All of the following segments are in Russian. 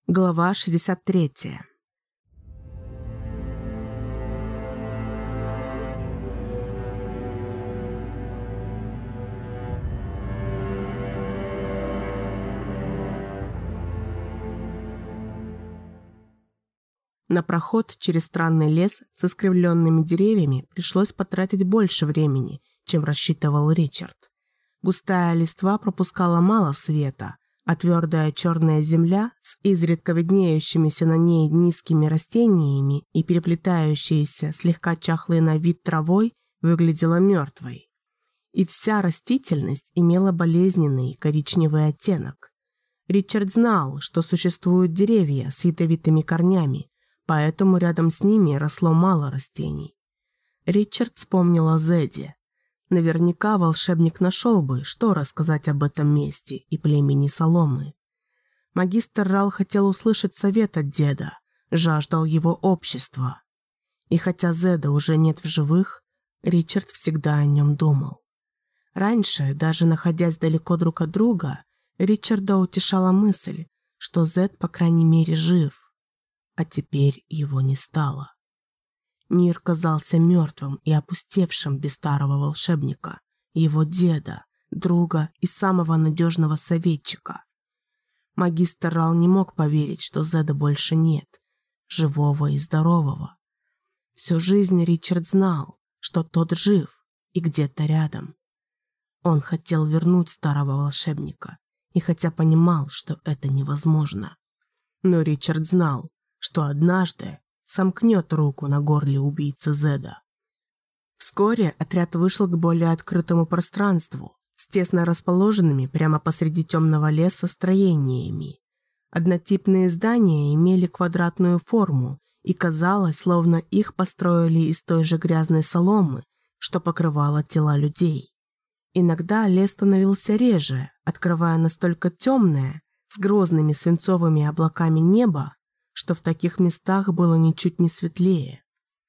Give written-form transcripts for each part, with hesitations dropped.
Глава 63. На проход через странный лес с искривленными деревьями пришлось потратить больше времени, чем рассчитывал Ричард. Густая листва пропускала мало света, а твердая черная земля с изредка виднеющимися на ней низкими растениями и переплетающейся слегка чахлой на вид травой выглядела мертвой. И вся растительность имела болезненный коричневый оттенок. Ричард знал, что существуют деревья с ядовитыми корнями, поэтому рядом с ними росло мало растений. Ричард вспомнил о Зеде. Наверняка волшебник нашел бы, что рассказать об этом месте и племени Соломы. Магистр Рал хотел услышать совет от деда, жаждал его общества. И хотя Зеда уже нет в живых, Ричард всегда о нем думал. Раньше, даже находясь далеко друг от друга, Ричарда утешала мысль, что Зед, по крайней мере, жив, а теперь его не стало. Мир казался мертвым и опустевшим без старого волшебника, его деда, друга и самого надежного советчика. Магистр Рал не мог поверить, что Зеда больше нет, живого и здорового. Всю жизнь Ричард знал, что тот жив и где-то рядом. Он хотел вернуть старого волшебника, и хотя понимал, что это невозможно. Но Ричард знал, что однажды сомкнет руку на горле убийцы Зеда. Вскоре отряд вышел к более открытому пространству с тесно расположенными прямо посреди темного леса строениями. Однотипные здания имели квадратную форму, и казалось, словно их построили из той же грязной соломы, что покрывала тела людей. Иногда лес становился реже, открывая настолько темное, с грозными свинцовыми облаками небо, что в таких местах было ничуть не светлее.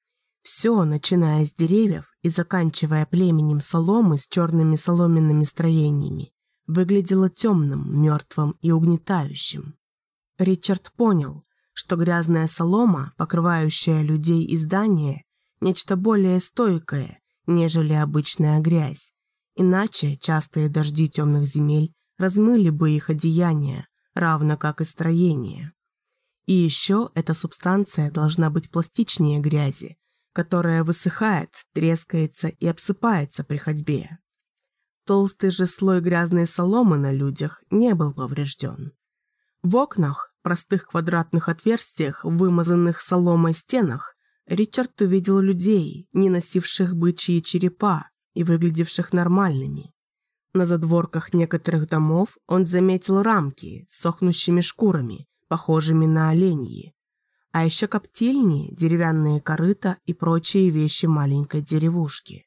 Все, начиная с деревьев и заканчивая племенем соломы с черными соломенными строениями, выглядело темным, мертвым и угнетающим. Ричард понял, что грязная солома, покрывающая людей и здания, нечто более стойкое, нежели обычная грязь, иначе частые дожди темных земель размыли бы их одеяния, равно как и строения. И еще эта субстанция должна быть пластичнее грязи, которая высыхает, трескается и обсыпается при ходьбе. Толстый же слой грязной соломы на людях не был поврежден. В окнах, простых квадратных отверстиях, вымазанных соломой стенах, Ричард увидел людей, не носивших бычьи черепа и выглядевших нормальными. На задворках некоторых домов он заметил рамки с сохнущими шкурами, похожими на оленьи, а еще коптильни, деревянные корыта и прочие вещи маленькой деревушки.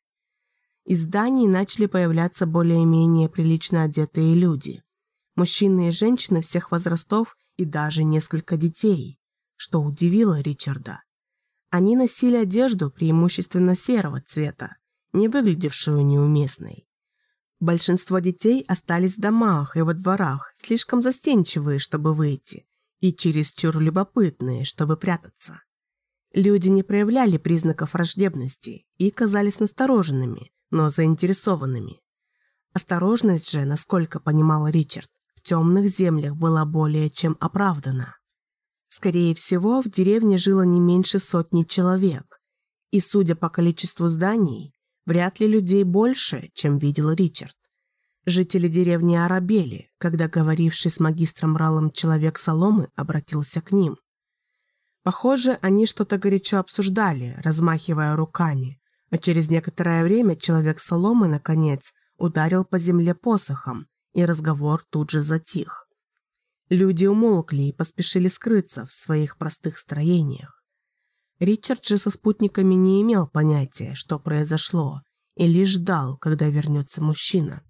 Из зданий начали появляться более-менее прилично одетые люди, мужчины и женщины всех возрастов и даже несколько детей, что удивило Ричарда. Они носили одежду преимущественно серого цвета, не выглядевшую неуместной. Большинство детей остались в домах и во дворах, слишком застенчивые, чтобы выйти, и чересчур любопытные, чтобы прятаться. Люди не проявляли признаков враждебности и казались настороженными, но заинтересованными. Осторожность же, насколько понимал Ричард, в темных землях была более чем оправдана. Скорее всего, в деревне жило не меньше 100 человек, и, судя по количеству зданий, вряд ли людей больше, чем видел Ричард. Жители деревни оробели, когда говоривший с магистром Ралом человек соломы обратился к ним. Похоже, они что-то горячо обсуждали, размахивая руками, а через некоторое время человек соломы, наконец, ударил по земле посохом, и разговор тут же затих. Люди умолкли и поспешили скрыться в своих простых строениях. Ричард же со спутниками не имел понятия, что произошло, и лишь ждал, когда вернется мужчина.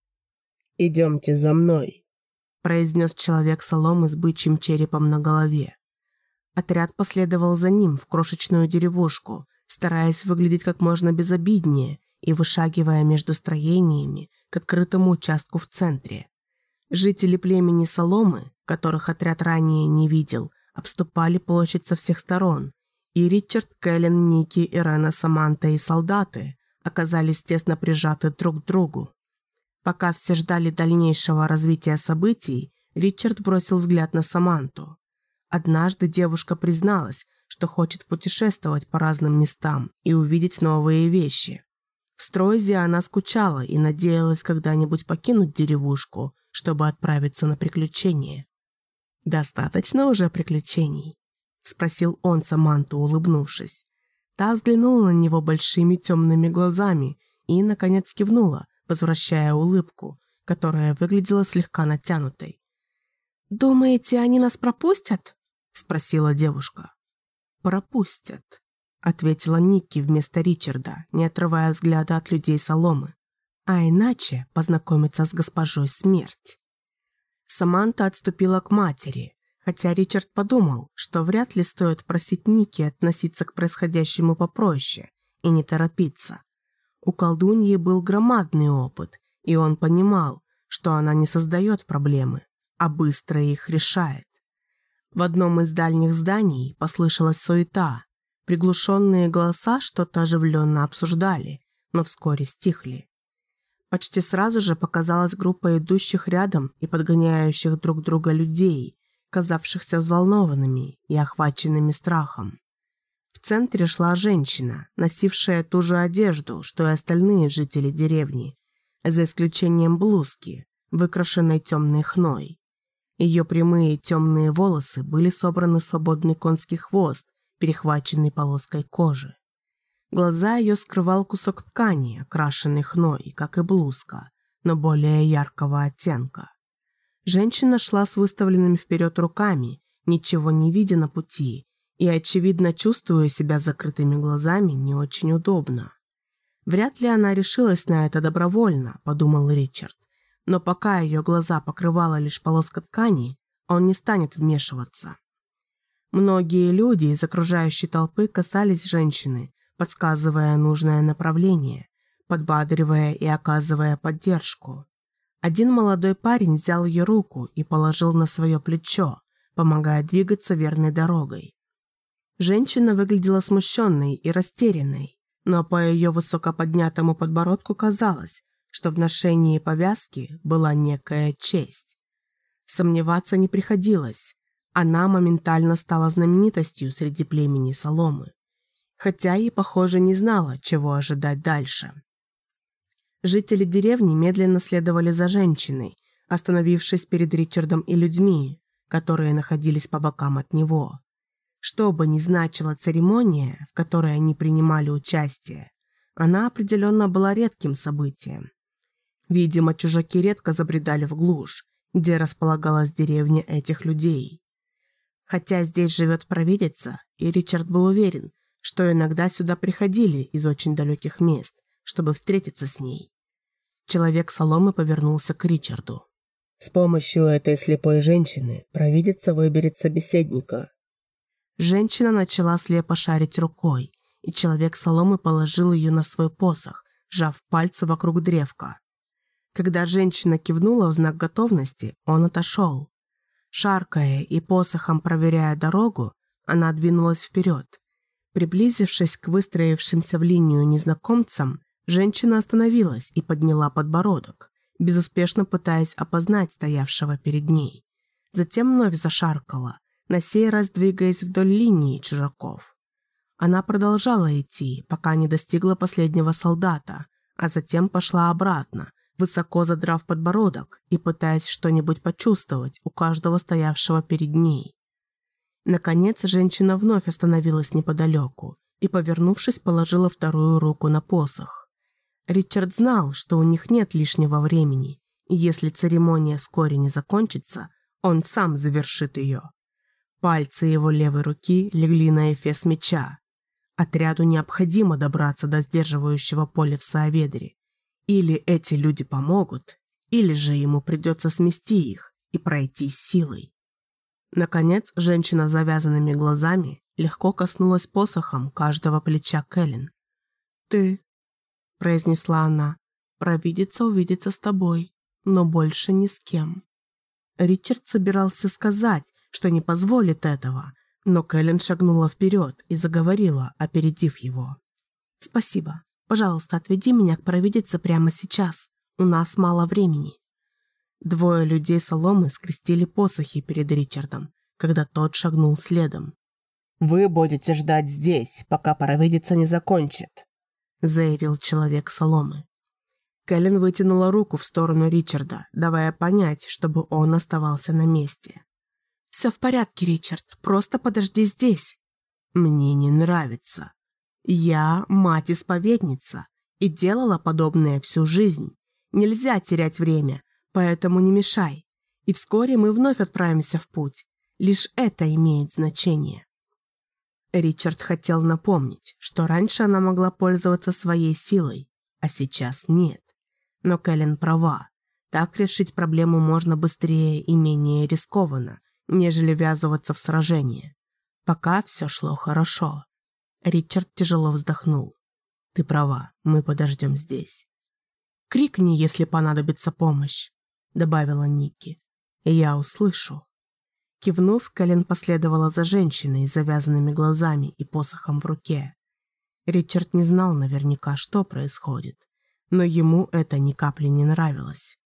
«Идемте за мной», – произнес человек соломы с бычьим черепом на голове. Отряд последовал за ним в крошечную деревушку, стараясь выглядеть как можно безобиднее и вышагивая между строениями к открытому участку в центре. Жители племени Соломы, которых отряд ранее не видел, обступали площадь со всех сторон, и Ричард, Кэлен, Ники, Ирена, Саманта и солдаты оказались тесно прижаты друг к другу. Пока все ждали дальнейшего развития событий, Ричард бросил взгляд на Саманту. Однажды девушка призналась, что хочет путешествовать по разным местам и увидеть новые вещи. В Стройзе она скучала и надеялась когда-нибудь покинуть деревушку, чтобы отправиться на приключения. «Достаточно уже приключений?» – спросил он Саманту, улыбнувшись. Та взглянула на него большими темными глазами и, наконец, кивнула, возвращая улыбку, которая выглядела слегка натянутой. «Думаете, они нас пропустят?» – спросила девушка. «Пропустят», – ответила Никки вместо Ричарда, не отрывая взгляда от людей соломы. «А иначе познакомиться с госпожой Смерть». Саманта отступила к матери, хотя Ричард подумал, что вряд ли стоит просить Никки относиться к происходящему попроще и не торопиться. У колдуньи был громадный опыт, и он понимал, что она не создает проблемы, а быстро их решает. В одном из дальних зданий послышалась суета. Приглушенные голоса что-то оживленно обсуждали, но вскоре стихли. Почти сразу же показалась группа идущих рядом и подгоняющих друг друга людей, казавшихся взволнованными и охваченными страхом. В центре шла женщина, носившая ту же одежду, что и остальные жители деревни, за исключением блузки, выкрашенной темной хной. Ее прямые темные волосы были собраны в свободный конский хвост, перехваченный полоской кожи. Глаза ее скрывал кусок ткани, окрашенный хной, как и блузка, но более яркого оттенка. Женщина шла с выставленными вперед руками, ничего не видя на пути, и, очевидно, чувствуя себя закрытыми глазами, не очень удобно. «Вряд ли она решилась на это добровольно», – подумал Ричард. Но пока ее глаза покрывала лишь полоска ткани, он не станет вмешиваться. Многие люди из окружающей толпы касались женщины, подсказывая нужное направление, подбадривая и оказывая поддержку. Один молодой парень взял ее руку и положил на свое плечо, помогая двигаться верной дорогой. Женщина выглядела смущенной и растерянной, но по ее высокоподнятому подбородку казалось, что в ношении повязки была некая честь. Сомневаться не приходилось. Она моментально стала знаменитостью среди племени Соломы, хотя и, похоже, не знала, чего ожидать дальше. Жители деревни медленно следовали за женщиной, остановившись перед Ричардом и людьми, которые находились по бокам от него. Что бы ни значила церемония, в которой они принимали участие, она определенно была редким событием. Видимо, чужаки редко забредали в глушь, где располагалась деревня этих людей. Хотя здесь живет провидица, и Ричард был уверен, что иногда сюда приходили из очень далеких мест, чтобы встретиться с ней. Человек соломы повернулся к Ричарду. «С помощью этой слепой женщины провидица выберет собеседника». Женщина начала слепо шарить рукой, и человек соломы положил ее на свой посох, сжав пальцы вокруг древка. Когда женщина кивнула в знак готовности, он отошел. Шаркая и посохом проверяя дорогу, она двинулась вперед. Приблизившись к выстроившимся в линию незнакомцам, женщина остановилась и подняла подбородок, безуспешно пытаясь опознать стоявшего перед ней. Затем вновь зашаркала, на сей раз двигаясь вдоль линии чужаков. Она продолжала идти, пока не достигла последнего солдата, а затем пошла обратно, высоко задрав подбородок и пытаясь что-нибудь почувствовать у каждого стоявшего перед ней. Наконец, женщина вновь остановилась неподалеку и, повернувшись, положила вторую руку на посох. Ричард знал, что у них нет лишнего времени, и если церемония вскоре не закончится, он сам завершит ее. Пальцы его левой руки легли на эфес меча. Отряду необходимо добраться до сдерживающего поля в Сааведре. Или эти люди помогут, или же ему придется смести их и пройти силой. Наконец, женщина с завязанными глазами легко коснулась посохом каждого плеча Кэлен. «Ты», — произнесла она, — «провидица увидится с тобой, но больше ни с кем». Ричард собирался сказать, что не позволит этого, но Кэлен шагнула вперед и заговорила, опередив его. «Спасибо. Пожалуйста, отведи меня к провидице прямо сейчас. У нас мало времени». Двое людей соломы скрестили посохи перед Ричардом, когда тот шагнул следом. «Вы будете ждать здесь, пока провидица не закончит», — заявил человек соломы. Кэлен вытянула руку в сторону Ричарда, давая понять, чтобы он оставался на месте. «Все в порядке, Ричард, просто подожди здесь». «Мне не нравится. Я мать-исповедница и делала подобное всю жизнь. Нельзя терять время, поэтому не мешай. И вскоре мы вновь отправимся в путь. Лишь это имеет значение». Ричард хотел напомнить, что раньше она могла пользоваться своей силой, а сейчас нет. Но Кэлен права. Так решить проблему можно быстрее и менее рискованно, нежели ввязываться в сражение. Пока все шло хорошо. Ричард тяжело вздохнул. «Ты права, мы подождем здесь». «Крикни, если понадобится помощь», — добавила Никки. «Я услышу». Кивнув, Кэлен последовала за женщиной с завязанными глазами и посохом в руке. Ричард не знал наверняка, что происходит, но ему это ни капли не нравилось.